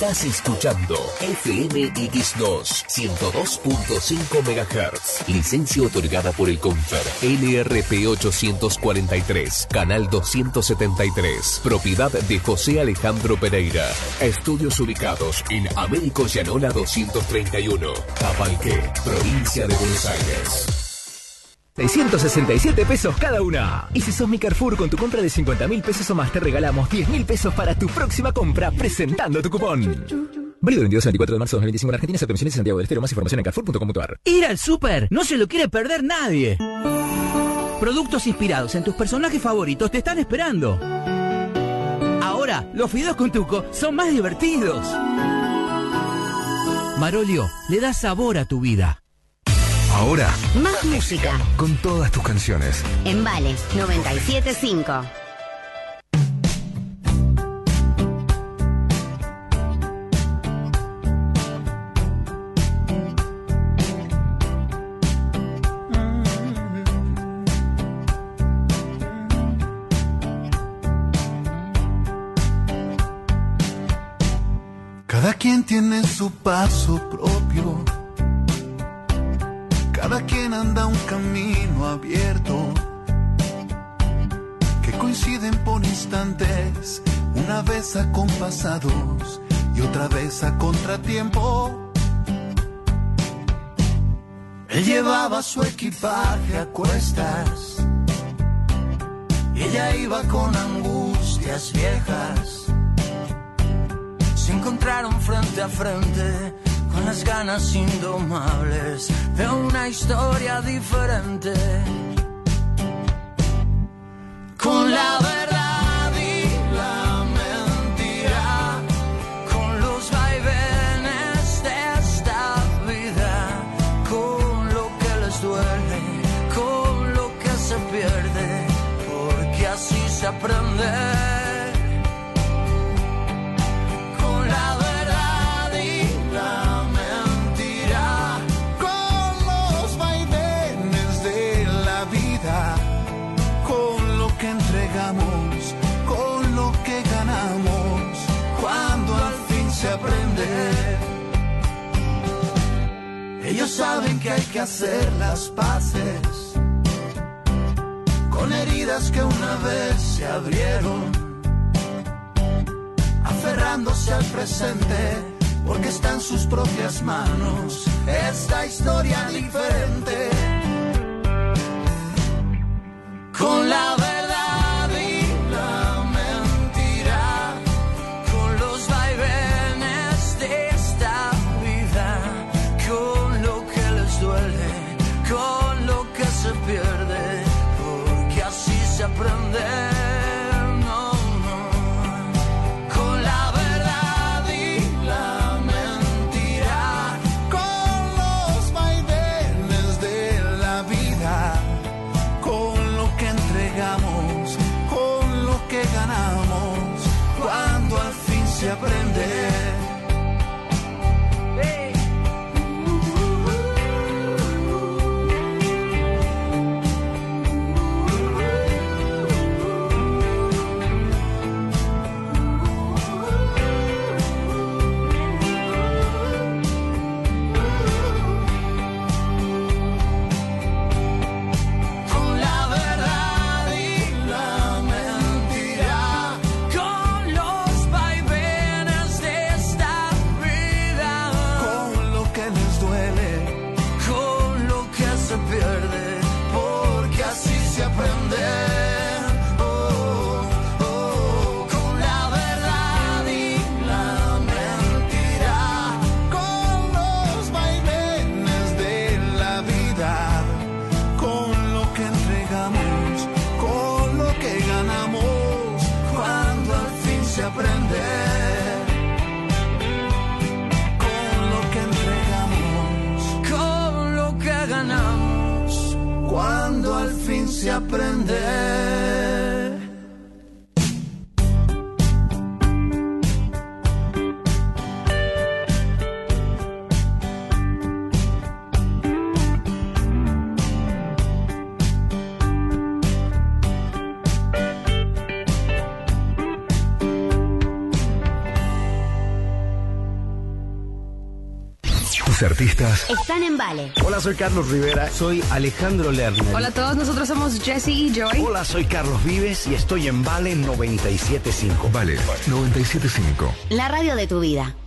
Estás escuchando FMX2 102.5 MHz. Licencia otorgada por el Confer. LRP 843, canal 273. Propiedad de José Alejandro Pereira. Estudios ubicados en Américo Llanola 231, Tapalqué, provincia de Buenos Aires. 667 pesos cada una. Y si sos mi Carrefour, con tu compra de 50.000 pesos o más te regalamos 10.000 pesos para tu próxima compra presentando tu cupón. Válido del 22 al 24 de marzo de 2025 en Argentina, excepto Misiones y Santiago del Estero. Más información en carrefour.com.ar. Ir al súper no se lo quiere perder nadie. Productos inspirados en tus personajes favoritos te están esperando. Ahora, los fideos con tuco son más divertidos. Marolio le da sabor a tu vida. Ahora, más música. Con todas tus canciones. En Vale 97.5. Cada quien tiene su paso propio. Cada quien anda un camino abierto, que coinciden por instantes, una vez acompasados y otra vez a contratiempo. Él llevaba su equipaje a cuestas y ella iba con angustias viejas. Se encontraron frente a frente, con las ganas indomables de una historia diferente. Con la verdad y la mentira, con los vaivenes de esta vida, con lo que les duele, con lo que se pierde, porque así se aprende. Con lo que ganamos, cuando al fin se aprende. Ellos saben que hay que hacer las paces con heridas que una vez se abrieron, aferrándose al presente, porque está en sus propias manos esta historia diferente. Con la verdad pierde, porque así se aprende. No, no. Con la verdad y la mentira, con los vaivenes de la vida, con lo que entregamos, con lo que ganamos, cuando al fin se aprende. Se aprende. Tus artistas Están en Vale. Hola, soy Carlos Rivera. Soy Alejandro Lerner. Hola a todos, nosotros somos Jessie y Joy. Hola, soy Carlos Vives y estoy en Vale 97.5. Vale 97.5. La radio de tu vida.